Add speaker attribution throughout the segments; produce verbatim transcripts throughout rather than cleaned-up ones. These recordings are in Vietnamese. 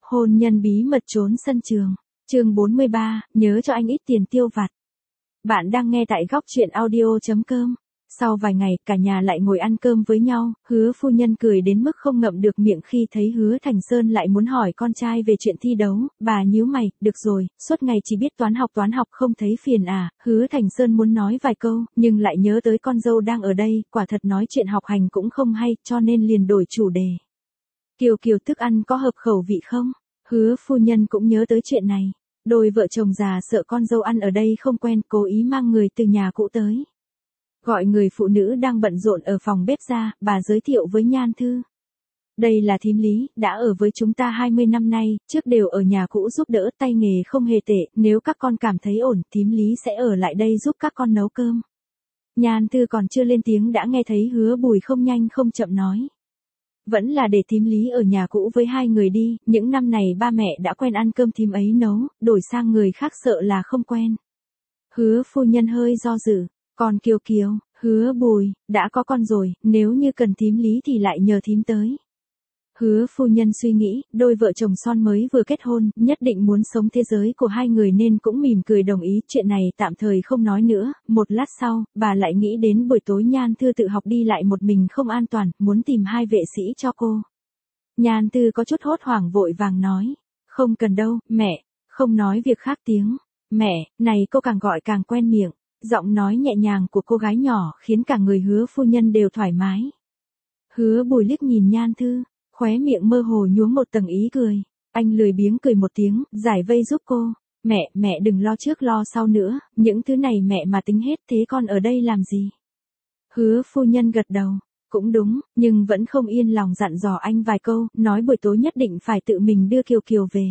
Speaker 1: Hôn nhân bí mật trốn sân trường. Chương bốn mươi ba, nhớ cho anh ít tiền tiêu vặt. Bạn đang nghe tại góc truyện audio chấm com. Sau vài ngày, cả nhà lại ngồi ăn cơm với nhau, Hứa phu nhân cười đến mức không ngậm được miệng khi thấy Hứa Thành Sơn lại muốn hỏi con trai về chuyện thi đấu. Bà nhíu mày, được rồi, suốt ngày chỉ biết toán học toán học không thấy phiền à? Hứa Thành Sơn muốn nói vài câu, nhưng lại nhớ tới con dâu đang ở đây, quả thật nói chuyện học hành cũng không hay, cho nên liền đổi chủ đề. Kiều Kiều thức ăn có hợp khẩu vị không? Hứa phu nhân cũng nhớ tới chuyện này. Đôi vợ chồng già sợ con dâu ăn ở đây không quen, cố ý mang người từ nhà cũ tới. Gọi người phụ nữ đang bận rộn ở phòng bếp ra, bà giới thiệu với Nhan Thư. Đây là thím Lý, đã ở với chúng ta hai mươi năm nay, trước đều ở nhà cũ giúp đỡ, tay nghề không hề tệ, nếu các con cảm thấy ổn, thím Lý sẽ ở lại đây giúp các con nấu cơm. Nhan Thư còn chưa lên tiếng đã nghe thấy Hứa Bùi không nhanh không chậm nói. Vẫn là để thím Lý ở nhà cũ với hai người đi, những năm này ba mẹ đã quen ăn cơm thím ấy nấu, đổi sang người khác sợ là không quen. Hứa phu nhân hơi do dự, còn Kiều Kiều, Hứa Bùi, đã có con rồi, nếu như cần thím Lý thì lại nhờ thím tới. Hứa phu nhân suy nghĩ, đôi vợ chồng son mới vừa kết hôn, nhất định muốn sống thế giới của hai người nên cũng mỉm cười đồng ý, chuyện này tạm thời không nói nữa. Một lát sau, bà lại nghĩ đến buổi tối Nhan Thư tự học đi lại một mình không an toàn, muốn tìm hai vệ sĩ cho cô. Nhan Thư có chút hốt hoảng vội vàng nói, không cần đâu, mẹ, không nói việc khác tiếng. Mẹ, này cô càng gọi càng quen miệng, giọng nói nhẹ nhàng của cô gái nhỏ khiến cả người Hứa phu nhân đều thoải mái. Hứa Bùi liếc nhìn Nhan Thư. Khóe miệng mơ hồ nhuốm một tầng ý cười. Anh lười biếng cười một tiếng, giải vây giúp cô. Mẹ, mẹ đừng lo trước lo sau nữa, những thứ này mẹ mà tính hết thế con ở đây làm gì? Hứa phu nhân gật đầu. Cũng đúng, nhưng vẫn không yên lòng dặn dò anh vài câu, nói buổi tối nhất định phải tự mình đưa Kiều Kiều về.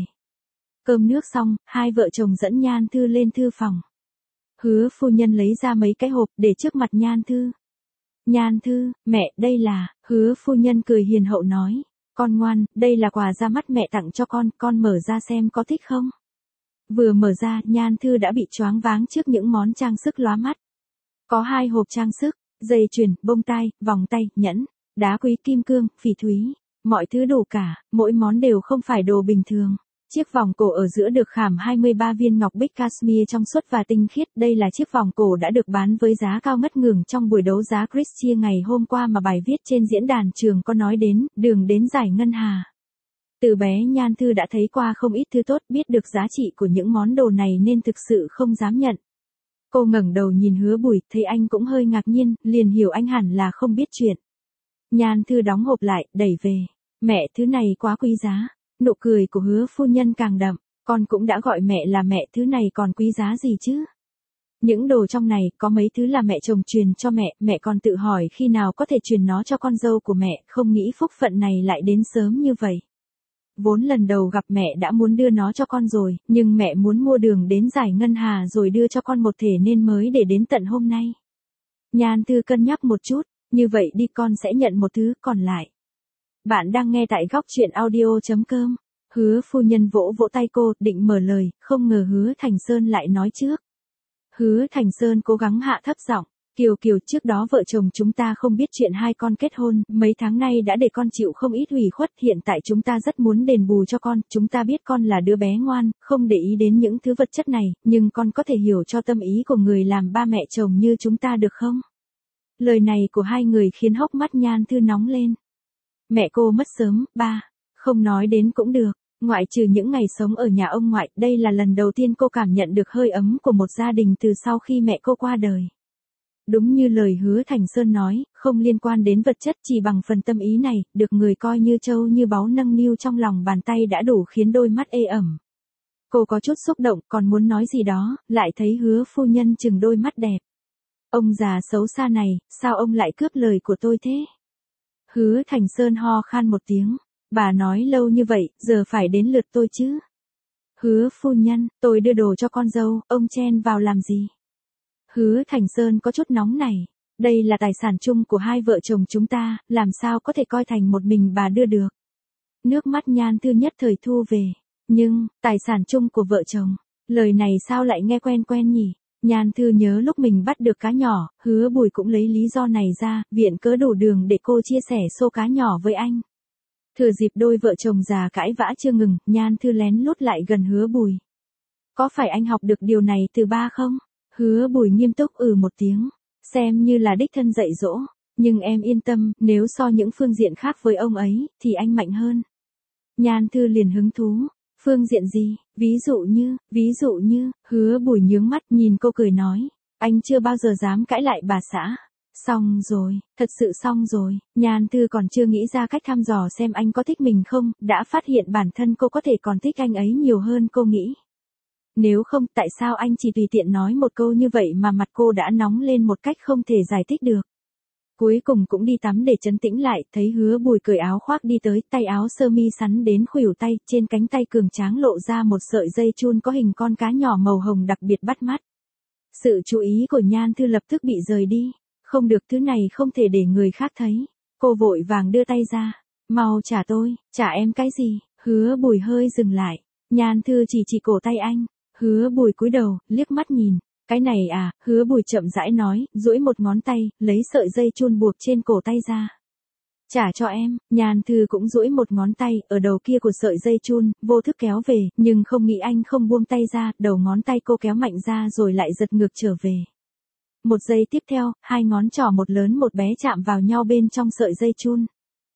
Speaker 1: Cơm nước xong, hai vợ chồng dẫn Nhan Thư lên thư phòng. Hứa phu nhân lấy ra mấy cái hộp để trước mặt Nhan Thư. Nhan Thư, mẹ, đây là, Hứa phu nhân cười hiền hậu nói. Con ngoan, đây là quà ra mắt mẹ tặng cho con, con mở ra xem có thích không? Vừa mở ra, Nhan Thư đã bị choáng váng trước những món trang sức lóa mắt. Có hai hộp trang sức, dây chuyền, bông tai, vòng tay, nhẫn, đá quý, kim cương, phỉ thúy, mọi thứ đủ cả, mỗi món đều không phải đồ bình thường. Chiếc vòng cổ ở giữa được khảm hai mươi ba viên ngọc bích cashmere trong suốt và tinh khiết. Đây là chiếc vòng cổ đã được bán với giá cao ngất ngưởng trong buổi đấu giá Christie ngày hôm qua mà bài viết trên diễn đàn trường có nói đến, đường đến giải ngân hà. Từ bé Nhan Thư đã thấy qua không ít thứ tốt, biết được giá trị của những món đồ này nên thực sự không dám nhận. Cô ngẩng đầu nhìn Hứa Bùi, thấy anh cũng hơi ngạc nhiên, liền hiểu anh hẳn là không biết chuyện. Nhan Thư đóng hộp lại, đẩy về. Mẹ, thứ này quá quý giá. Nụ cười của Hứa phu nhân càng đậm, con cũng đã gọi mẹ là mẹ, thứ này còn quý giá gì chứ? Những đồ trong này, có mấy thứ là mẹ chồng truyền cho mẹ, mẹ còn tự hỏi khi nào có thể truyền nó cho con dâu của mẹ, không nghĩ phúc phận này lại đến sớm như vậy. Vốn lần đầu gặp mẹ đã muốn đưa nó cho con rồi, nhưng mẹ muốn mua đường đến giải ngân hà rồi đưa cho con một thể nên mới để đến tận hôm nay. Nhan Thư cân nhắc một chút, như vậy đi con sẽ nhận một thứ, còn lại. Bạn đang nghe tại góc truyện audio chấm com. Hứa phu nhân vỗ vỗ tay cô, định mở lời, không ngờ Hứa Thành Sơn lại nói trước. Hứa Thành Sơn cố gắng hạ thấp giọng. Kiều Kiều, trước đó vợ chồng chúng ta không biết chuyện hai con kết hôn, mấy tháng nay đã để con chịu không ít ủy khuất, hiện tại chúng ta rất muốn đền bù cho con, chúng ta biết con là đứa bé ngoan, không để ý đến những thứ vật chất này, nhưng con có thể hiểu cho tâm ý của người làm ba mẹ chồng như chúng ta được không? Lời này của hai người khiến hốc mắt Nhan Thư nóng lên. Mẹ cô mất sớm, ba, không nói đến cũng được, ngoại trừ những ngày sống ở nhà ông ngoại, đây là lần đầu tiên cô cảm nhận được hơi ấm của một gia đình từ sau khi mẹ cô qua đời. Đúng như lời Hứa Thành Sơn nói, không liên quan đến vật chất, chỉ bằng phần tâm ý này, được người coi như trâu như báu nâng niu trong lòng bàn tay đã đủ khiến đôi mắt ê ẩm. Cô có chút xúc động, còn muốn nói gì đó, lại thấy Hứa phu nhân chừng đôi mắt đẹp. Ông già xấu xa này, sao ông lại cướp lời của tôi thế? Hứa Thành Sơn ho khan một tiếng. Bà nói lâu như vậy, giờ phải đến lượt tôi chứ. Hứa phu nhân, tôi đưa đồ cho con dâu, ông chen vào làm gì? Hứa Thành Sơn có chút nóng này. Đây là tài sản chung của hai vợ chồng chúng ta, làm sao có thể coi thành một mình bà đưa được? Nước mắt Nhan Thư nhất thời thu về. Nhưng, tài sản chung của vợ chồng. Lời này sao lại nghe quen quen nhỉ? Nhan Thư nhớ lúc mình bắt được cá nhỏ, Hứa Bùi cũng lấy lý do này ra, viện cớ đủ đường để cô chia sẻ số cá nhỏ với anh. Thừa dịp đôi vợ chồng già cãi vã chưa ngừng, Nhan Thư lén lút lại gần Hứa Bùi. Có phải anh học được điều này từ ba không? Hứa Bùi nghiêm túc ừ một tiếng, xem như là đích thân dạy dỗ, nhưng em yên tâm, nếu so những phương diện khác với ông ấy, thì anh mạnh hơn. Nhan Thư liền hứng thú, phương diện gì, ví dụ như, ví dụ như, Hứa Bùi nhướng mắt nhìn cô cười nói, anh chưa bao giờ dám cãi lại bà xã. Xong rồi, thật sự xong rồi, Nhan Thư còn chưa nghĩ ra cách thăm dò xem anh có thích mình không, đã phát hiện bản thân cô có thể còn thích anh ấy nhiều hơn cô nghĩ. Nếu không, tại sao anh chỉ tùy tiện nói một câu như vậy mà mặt cô đã nóng lên một cách không thể giải thích được. Cuối cùng cũng đi tắm để trấn tĩnh lại, thấy Hứa Bùi cởi áo khoác đi tới, tay áo sơ mi sắn đến khuỷu tay, trên cánh tay cường tráng lộ ra một sợi dây chun có hình con cá nhỏ màu hồng đặc biệt bắt mắt. Sự chú ý của Nhan Thư lập tức bị rời đi. Không được, thứ này không thể để người khác thấy. Cô vội vàng đưa tay ra. Mau trả tôi, trả em cái gì? Hứa Bùi hơi dừng lại. Nhan Thư chỉ chỉ cổ tay anh. Hứa Bùi cúi đầu, liếc mắt nhìn. Cái này à, Hứa Bùi chậm rãi nói, duỗi một ngón tay, lấy sợi dây chun buộc trên cổ tay ra. Trả cho em, Nhan Thư cũng duỗi một ngón tay, ở đầu kia của sợi dây chun, vô thức kéo về, nhưng không nghĩ anh không buông tay ra, đầu ngón tay cô kéo mạnh ra rồi lại giật ngược trở về. Một giây tiếp theo, hai ngón trỏ một lớn một bé chạm vào nhau bên trong sợi dây chun.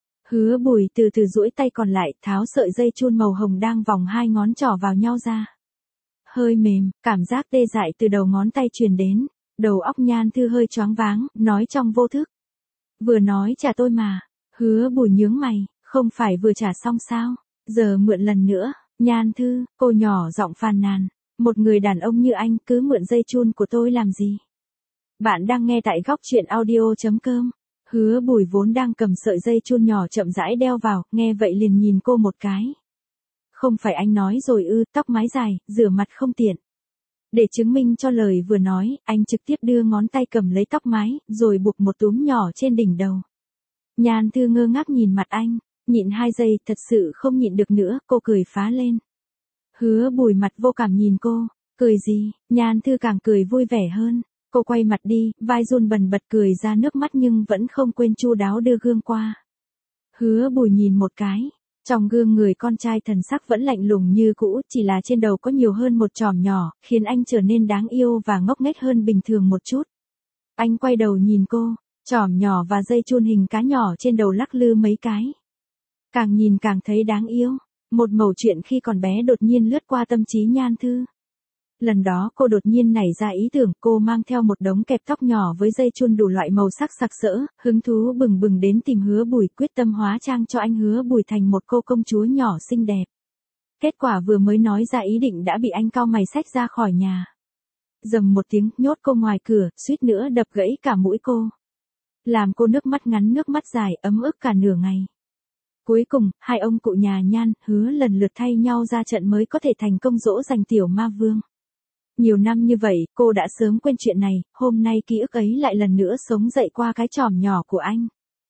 Speaker 1: Hứa Bùi từ từ duỗi tay còn lại, tháo sợi dây chun màu hồng đang vòng hai ngón trỏ vào nhau ra. Hơi mềm, cảm giác tê dại từ đầu ngón tay truyền đến, đầu óc Nhan Thư hơi choáng váng, nói trong vô thức. Vừa nói trả tôi mà. Hứa Bùi nhướng mày, không phải vừa trả xong sao, giờ mượn lần nữa. Nhan Thư, cô nhỏ giọng phàn nàn, một người đàn ông như anh cứ mượn dây chun của tôi làm gì? Bạn đang nghe tại góc chuyện audio chấm com. Hứa Bùi vốn đang cầm sợi dây chun nhỏ chậm rãi đeo vào, nghe vậy liền nhìn cô một cái. Không phải anh nói rồi ư, tóc mái dài, rửa mặt không tiện. Để chứng minh cho lời vừa nói, anh trực tiếp đưa ngón tay cầm lấy tóc mái, rồi buộc một túm nhỏ trên đỉnh đầu. Nhan Thư ngơ ngác nhìn mặt anh, nhịn hai giây, thật sự không nhịn được nữa, cô cười phá lên. Hứa Bùi mặt vô cảm nhìn cô, cười gì? Nhan Thư càng cười vui vẻ hơn. Cô quay mặt đi, vai run bần bật cười ra nước mắt nhưng vẫn không quên chu đáo đưa gương qua. Hứa Bùi nhìn một cái, trong gương người con trai thần sắc vẫn lạnh lùng như cũ, chỉ là trên đầu có nhiều hơn một chòm nhỏ, khiến anh trở nên đáng yêu và ngốc nghếch hơn bình thường một chút. Anh quay đầu nhìn cô, chòm nhỏ và dây chun hình cá nhỏ trên đầu lắc lư mấy cái. Càng nhìn càng thấy đáng yêu, một mẩu chuyện khi còn bé đột nhiên lướt qua tâm trí Nhan Thư. Lần đó cô đột nhiên nảy ra ý tưởng, cô mang theo một đống kẹp tóc nhỏ với dây chun đủ loại màu sắc sặc sỡ, hứng thú bừng bừng đến tìm Hứa Bùi, quyết tâm hóa trang cho anh Hứa Bùi thành một cô công chúa nhỏ xinh đẹp. Kết quả vừa mới nói ra ý định đã bị anh cau mày xách ra khỏi nhà. Dầm một tiếng, nhốt cô ngoài cửa, suýt nữa đập gãy cả mũi cô. Làm cô nước mắt ngắn nước mắt dài, ấm ức cả nửa ngày. Cuối cùng, hai ông cụ nhà Nhan, Hứa lần lượt thay nhau ra trận mới có thể thành công dỗ dành tiểu ma vương. Nhiều năm như vậy, cô đã sớm quên chuyện này, hôm nay ký ức ấy lại lần nữa sống dậy qua cái chòm nhỏ của anh.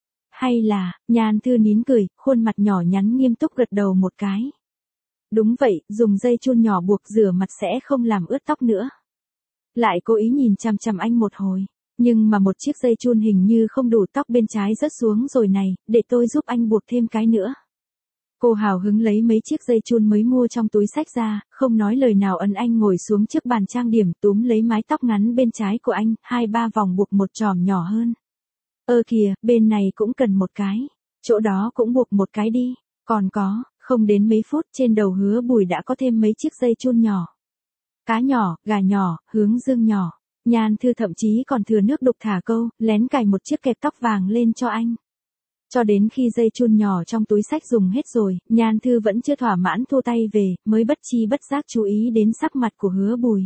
Speaker 1: Hay là, Nhan Thư nín cười, khuôn mặt nhỏ nhắn nghiêm túc gật đầu một cái. Đúng vậy, dùng dây chun nhỏ buộc rửa mặt sẽ không làm ướt tóc nữa. Lại cố ý nhìn chằm chằm anh một hồi, nhưng mà một chiếc dây chun hình như không đủ, tóc bên trái rớt xuống rồi này, để tôi giúp anh buộc thêm cái nữa. Cô hào hứng lấy mấy chiếc dây chun mới mua trong túi xách ra, không nói lời nào ấn anh ngồi xuống trước bàn trang điểm, túm lấy mái tóc ngắn bên trái của anh, hai ba vòng buộc một chòm nhỏ hơn. Ơ kìa, bên này cũng cần một cái, chỗ đó cũng buộc một cái đi, còn có, không đến mấy phút trên đầu Hứa Bùi đã có thêm mấy chiếc dây chun nhỏ. Cá nhỏ, gà nhỏ, hướng dương nhỏ, Nhan Thư thậm chí còn thừa nước đục thả câu, lén cài một chiếc kẹp tóc vàng lên cho anh. Cho đến khi dây chun nhỏ trong túi xách dùng hết rồi, Nhan Thư vẫn chưa thỏa mãn thu tay về, mới bất chi bất giác chú ý đến sắc mặt của Hứa Bùi.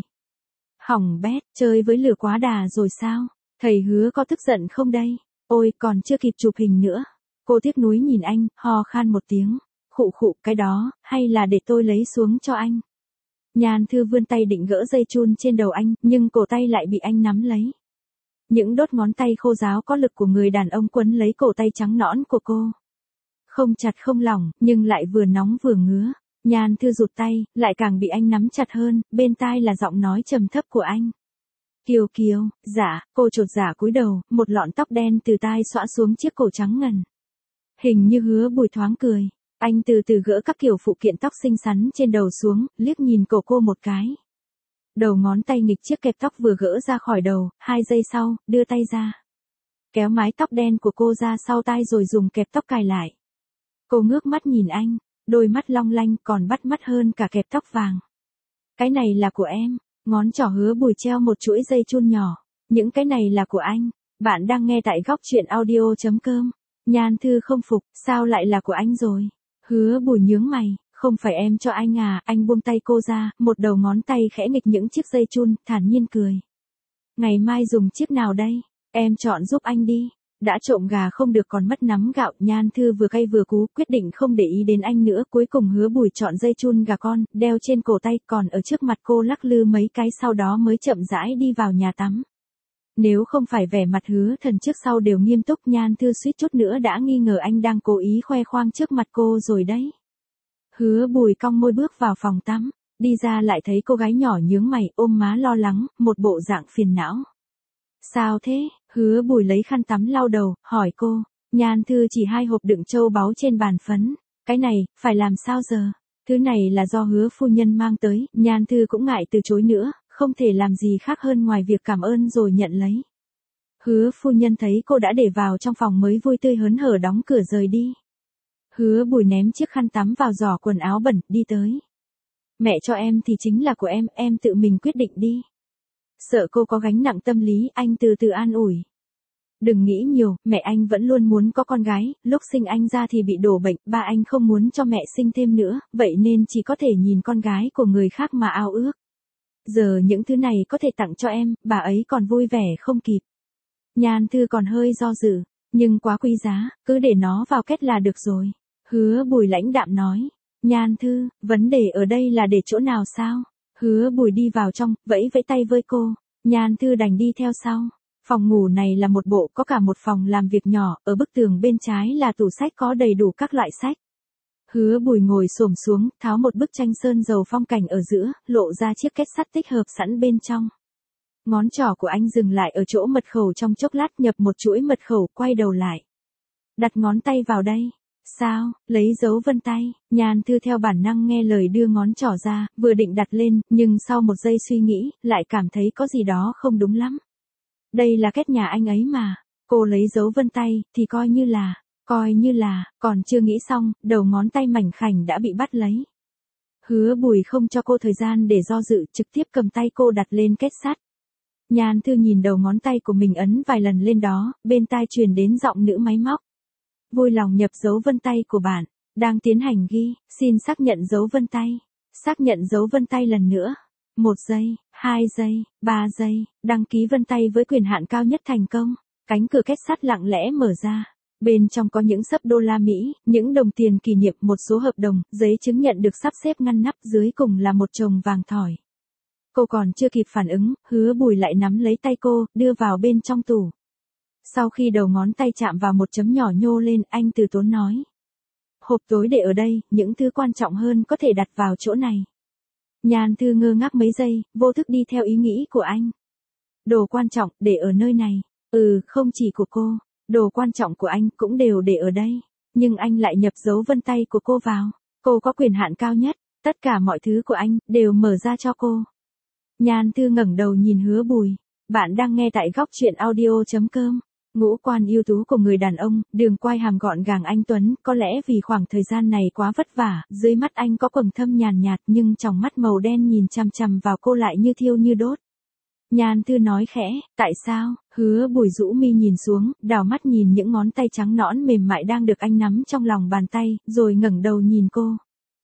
Speaker 1: Hỏng bét, chơi với lửa quá đà rồi sao? Thầy Hứa có tức giận không đây? Ôi, còn chưa kịp chụp hình nữa. Cô tiếc nuối nhìn anh, ho khan một tiếng. Khụ khụ, cái đó, hay là để tôi lấy xuống cho anh? Nhan Thư vươn tay định gỡ dây chun trên đầu anh, nhưng cổ tay lại bị anh nắm lấy. Những đốt ngón tay khô ráo có lực của người đàn ông quấn lấy cổ tay trắng nõn của cô. Không chặt không lỏng, nhưng lại vừa nóng vừa ngứa. Nhan Thư rụt tay, lại càng bị anh nắm chặt hơn, bên tai là giọng nói trầm thấp của anh. Kiều Kiều, dạ, cô chột dạ cúi đầu, một lọn tóc đen từ tai xõa xuống chiếc cổ trắng ngần. Hình như Hứa Bùi thoáng cười, anh từ từ gỡ các kiểu phụ kiện tóc xinh xắn trên đầu xuống, liếc nhìn cổ cô một cái. Đầu ngón tay nghịch chiếc kẹp tóc vừa gỡ ra khỏi đầu, hai giây sau, đưa tay ra. Kéo mái tóc đen của cô ra sau tai rồi dùng kẹp tóc cài lại. Cô ngước mắt nhìn anh, đôi mắt long lanh còn bắt mắt hơn cả kẹp tóc vàng. Cái này là của em, ngón trỏ Hứa Bùi treo một chuỗi dây chun nhỏ. Những cái này là của anh. Bạn đang nghe tại góc truyện audio.com. Nhan Thư không phục, sao lại là của anh rồi? Hứa Bùi nhướng mày, không phải em cho anh à? Anh buông tay cô ra, một đầu ngón tay khẽ nghịch những chiếc dây chun, thản nhiên cười. Ngày mai dùng chiếc nào đây? Em chọn giúp anh đi. Đã trộm gà không được còn mất nắm gạo. Nhan Thư vừa cay vừa cú, quyết định không để ý đến anh nữa. Cuối cùng Hứa Bùi chọn dây chun gà con, đeo trên cổ tay, còn ở trước mặt cô lắc lư mấy cái, sau đó mới chậm rãi đi vào nhà tắm. Nếu không phải vẻ mặt Hứa Thần trước sau đều nghiêm túc, Nhan Thư suýt chút nữa đã nghi ngờ anh đang cố ý khoe khoang trước mặt cô rồi đấy. Hứa Bùi cong môi bước vào phòng tắm, đi ra lại thấy cô gái nhỏ nhướng mày, ôm má lo lắng, một bộ dạng phiền não. Sao thế? Hứa Bùi lấy khăn tắm lau đầu, hỏi cô. Nhan Thư chỉ hai hộp đựng châu báu trên bàn phấn. Cái này, phải làm sao giờ? Thứ này là do Hứa phu nhân mang tới. Nhan Thư cũng ngại từ chối nữa, không thể làm gì khác hơn ngoài việc cảm ơn rồi nhận lấy. Hứa phu nhân thấy cô đã để vào trong phòng mới vui tươi hớn hở đóng cửa rời đi. Hứa Bùi ném chiếc khăn tắm vào giỏ quần áo bẩn, đi tới. Mẹ cho em thì chính là của em, em tự mình quyết định đi. Sợ cô có gánh nặng tâm lý, anh từ từ an ủi. Đừng nghĩ nhiều, mẹ anh vẫn luôn muốn có con gái, lúc sinh anh ra thì bị đổ bệnh, ba anh không muốn cho mẹ sinh thêm nữa, vậy nên chỉ có thể nhìn con gái của người khác mà ao ước. Giờ những thứ này có thể tặng cho em, bà ấy còn vui vẻ không kịp. Nhan Thư còn hơi do dự, nhưng quá quý giá, cứ để nó vào két là được rồi. Hứa Bùi lãnh đạm nói. Nhan Thư, vấn đề ở đây là để chỗ nào sao? Hứa Bùi đi vào trong, vẫy vẫy tay với cô. Nhan Thư đành đi theo sau. Phòng ngủ này là một bộ, có cả một phòng làm việc nhỏ, ở bức tường bên trái là tủ sách có đầy đủ các loại sách. Hứa Bùi ngồi xổm xuống, tháo một bức tranh sơn dầu phong cảnh ở giữa, lộ ra chiếc két sắt tích hợp sẵn bên trong. Ngón trỏ của anh dừng lại ở chỗ mật khẩu trong chốc lát, nhập một chuỗi mật khẩu, quay đầu lại. Đặt ngón tay vào đây. Sao? Lấy dấu vân tay. Nhan Thư theo bản năng nghe lời đưa ngón trỏ ra, vừa định đặt lên, nhưng sau một giây suy nghĩ, lại cảm thấy có gì đó không đúng lắm. Đây là két nhà anh ấy mà. Cô lấy dấu vân tay, thì coi như là, coi như là, còn chưa nghĩ xong, đầu ngón tay mảnh khảnh đã bị bắt lấy. Hứa Bùi không cho cô thời gian để do dự, trực tiếp cầm tay cô đặt lên két sắt. Nhan Thư nhìn đầu ngón tay của mình ấn vài lần lên đó, bên tai truyền đến giọng nữ máy móc. Vui lòng nhập dấu vân tay của bạn, đang tiến hành ghi, xin xác nhận dấu vân tay. Xác nhận dấu vân tay lần nữa. Một giây, hai giây, ba giây, đăng ký vân tay với quyền hạn cao nhất thành công. Cánh cửa két sắt lặng lẽ mở ra. Bên trong có những xấp đô la Mỹ, những đồng tiền kỷ niệm, một số hợp đồng, giấy chứng nhận được sắp xếp ngăn nắp, dưới cùng là một chồng vàng thỏi. Cô còn chưa kịp phản ứng, Hứa Bùi lại nắm lấy tay cô, đưa vào bên trong tủ. Sau khi đầu ngón tay chạm vào một chấm nhỏ nhô lên, anh từ tốn nói. Hộp tối để ở đây, những thứ quan trọng hơn có thể đặt vào chỗ này. Nhan Thư ngơ ngác mấy giây, vô thức đi theo ý nghĩ của anh. Đồ quan trọng, để ở nơi này. Ừ, không chỉ của cô, đồ quan trọng của anh cũng đều để ở đây. Nhưng anh lại nhập dấu vân tay của cô vào. Cô có quyền hạn cao nhất, tất cả mọi thứ của anh, đều mở ra cho cô. Nhan Thư ngẩng đầu nhìn Hứa Bùi. Bạn đang nghe tại góc truyện audio.com. Ngũ quan ưu tú của người đàn ông, đường quai hàm gọn gàng anh tuấn, có lẽ vì khoảng thời gian này quá vất vả, dưới mắt anh có quầng thâm nhàn nhạt, nhưng trong mắt màu đen nhìn chằm chằm vào cô lại như thiêu như đốt. Nhan Thư nói khẽ, tại sao? Hứa Bùi rũ mi nhìn xuống, đảo mắt nhìn những ngón tay trắng nõn mềm mại đang được anh nắm trong lòng bàn tay, rồi ngẩng đầu nhìn cô.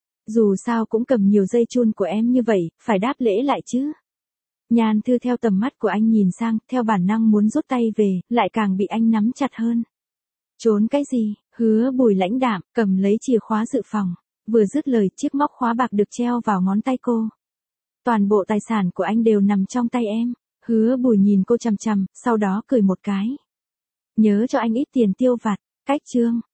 Speaker 1: Dù sao cũng cầm nhiều dây chun của em như vậy, phải đáp lễ lại chứ. Nhan Thư theo tầm mắt của anh nhìn sang, theo bản năng muốn rút tay về, lại càng bị anh nắm chặt hơn. Trốn cái gì? Hứa Bùi lãnh đạm, cầm lấy chìa khóa dự phòng. Vừa dứt lời, chiếc móc khóa bạc được treo vào ngón tay cô. Toàn bộ tài sản của anh đều nằm trong tay em. Hứa Bùi nhìn cô chằm chằm, sau đó cười một cái. Nhớ cho anh ít tiền tiêu vặt. Cách chương.